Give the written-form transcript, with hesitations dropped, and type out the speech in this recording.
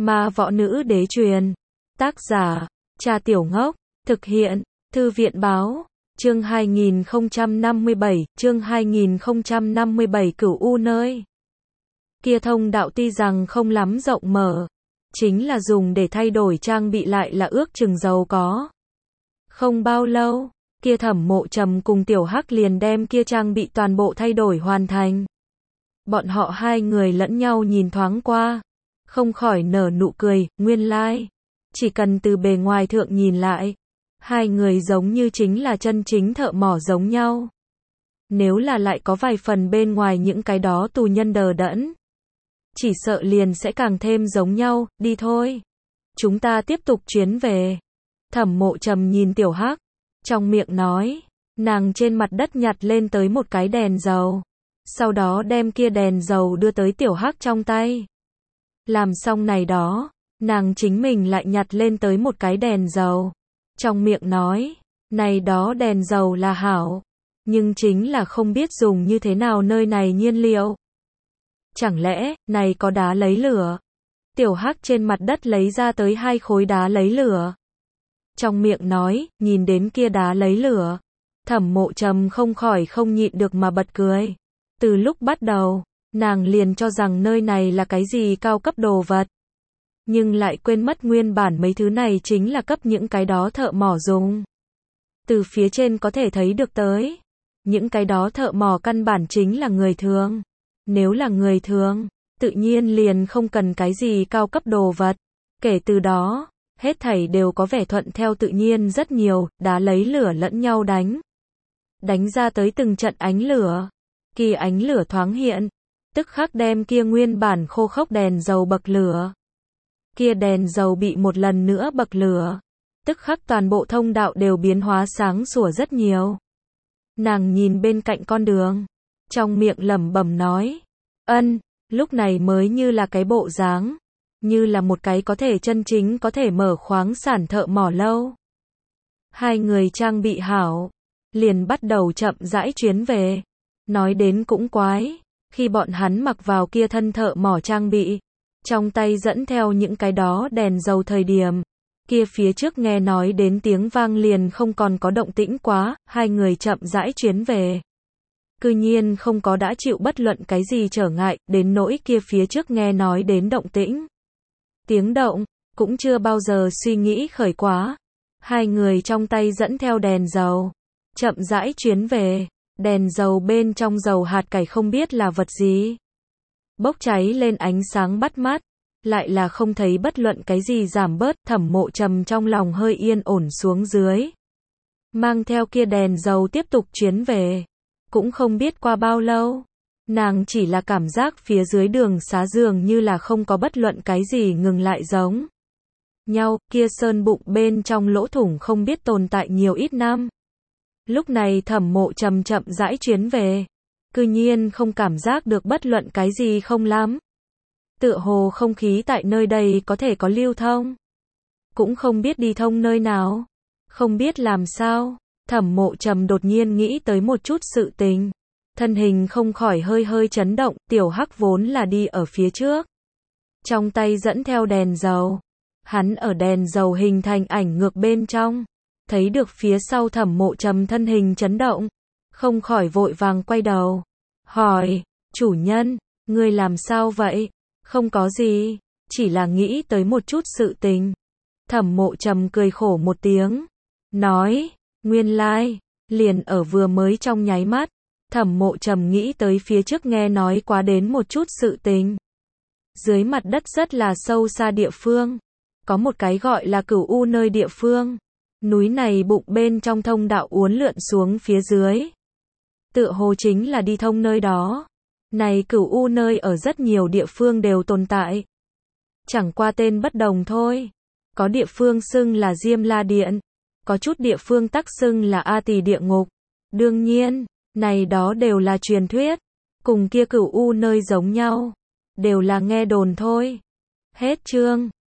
Ma võ nữ đế truyền. Tác giả, Trà Tiểu Ngốc. Thực hiện, Thư viện báo. Chương 2057, Cửu U nơi. Kia thông đạo tuy rằng không lắm rộng mở, chính là dùng để thay đổi trang bị lại là ước chừng giàu có. Không bao lâu, kia Thẩm Mộ Trầm cùng Tiểu Hắc liền đem kia trang bị toàn bộ thay đổi hoàn thành. Bọn họ hai người lẫn nhau nhìn thoáng qua, không khỏi nở nụ cười, nguyên lai, chỉ cần từ bề ngoài thượng nhìn lại, hai người giống như chính là chân chính thợ mỏ giống nhau. Nếu là lại có vài phần bên ngoài những cái đó tù nhân đờ đẫn, chỉ sợ liền sẽ càng thêm giống nhau, đi thôi. Chúng ta tiếp tục chuyến về. Thẩm Mộ Trầm nhìn Tiểu Hắc, trong miệng nói, nàng trên mặt đất nhặt lên tới một cái đèn dầu. Sau đó đem kia đèn dầu đưa tới Tiểu Hắc trong tay. Làm xong này đó, nàng chính mình lại nhặt lên tới một cái đèn dầu. Trong miệng nói, này đó đèn dầu là hảo, nhưng chính là không biết dùng như thế nào nơi này nhiên liệu. Chẳng lẽ, này có đá lấy lửa? Tiểu Hắc trên mặt đất lấy ra tới 2 khối đá lấy lửa. Trong miệng nói, nhìn đến kia đá lấy lửa. Thẩm Mộ Trầm không khỏi không nhịn được mà bật cười. Từ lúc bắt đầu, nàng liền cho rằng nơi này là cái gì cao cấp đồ vật. Nhưng lại quên mất nguyên bản mấy thứ này chính là cấp những cái đó thợ mỏ dùng. Từ phía trên có thể thấy được tới. Những cái đó thợ mỏ căn bản chính là người thường. Nếu là người thường, tự nhiên liền không cần cái gì cao cấp đồ vật. Kể từ đó, hết thảy đều có vẻ thuận theo tự nhiên rất nhiều, đá lấy lửa lẫn nhau đánh. Đánh ra tới từng trận ánh lửa. Kia ánh lửa thoáng hiện, tức khắc đem kia nguyên bản khô khốc đèn dầu bậc lửa. Kia đèn dầu bị một lần nữa bậc lửa, tức khắc toàn bộ thông đạo đều biến hóa sáng sủa rất nhiều. Nàng nhìn bên cạnh con đường, trong miệng lẩm bẩm nói, lúc này mới như là cái bộ dáng, như là một cái có thể chân chính có thể mở khoáng sản thợ mỏ lâu. Hai người trang bị hảo, liền bắt đầu chậm rãi chuyến về. Nói đến cũng quái, khi bọn hắn mặc vào kia thân thợ mỏ trang bị, trong tay dẫn theo những cái đó đèn dầu thời điểm, kia phía trước nghe nói đến tiếng vang liền không còn có động tĩnh quá, hai người chậm rãi chuyến về. Cư nhiên không có đã chịu bất luận cái gì trở ngại, đến nỗi kia phía trước nghe nói đến động tĩnh. Tiếng động, cũng chưa bao giờ suy nghĩ khởi quá. Hai người trong tay dẫn theo đèn dầu, chậm rãi chuyến về. Đèn dầu bên trong dầu hạt cải không biết là vật gì. Bốc cháy lên ánh sáng bắt mắt, lại là không thấy bất luận cái gì giảm bớt. Thẩm Mộ Trầm trong lòng hơi yên ổn xuống dưới. Mang theo kia đèn dầu tiếp tục chuyến về. Cũng không biết qua bao lâu, nàng chỉ là cảm giác phía dưới đường xá dường như là không có bất luận cái gì ngừng lại giống nhau. Kia sơn bụng bên trong lỗ thủng không biết tồn tại nhiều ít năm. Lúc này Thẩm Mộ Trầm chậm rãi chuyến về, cư nhiên không cảm giác được bất luận cái gì không lắm. Tựa hồ không khí tại nơi đây có thể có lưu thông, cũng không biết đi thông nơi nào, không biết làm sao. Thẩm Mộ Trầm đột nhiên nghĩ tới một chút sự tình, thân hình không khỏi hơi hơi chấn động. Tiểu Hắc vốn là đi ở phía trước, trong tay dẫn theo đèn dầu, hắn ở đèn dầu hình thành ảnh ngược bên trong. Thấy được phía sau Thẩm Mộ Trầm thân hình chấn động, không khỏi vội vàng quay đầu, hỏi, chủ nhân, ngươi làm sao vậy? Không có gì, chỉ là nghĩ tới một chút sự tình. Thẩm Mộ Trầm cười khổ một tiếng, nói, nguyên lai, liền ở vừa mới trong nháy mắt, Thẩm Mộ Trầm nghĩ tới phía trước nghe nói quá đến một chút sự tình. Dưới mặt đất rất là sâu xa địa phương, có một cái gọi là Cửu U nơi địa phương. Núi này bụng bên trong thông đạo uốn lượn xuống phía dưới. Tựa hồ chính là đi thông nơi đó. Này Cửu U nơi ở rất nhiều địa phương đều tồn tại. Chẳng qua tên bất đồng thôi. Có địa phương xưng là Diêm La Điện. Có chút địa phương tắc xưng là A Tỳ Địa Ngục. Đương nhiên, này đó đều là truyền thuyết. Cùng kia Cửu U nơi giống nhau. Đều là nghe đồn thôi. Hết chương.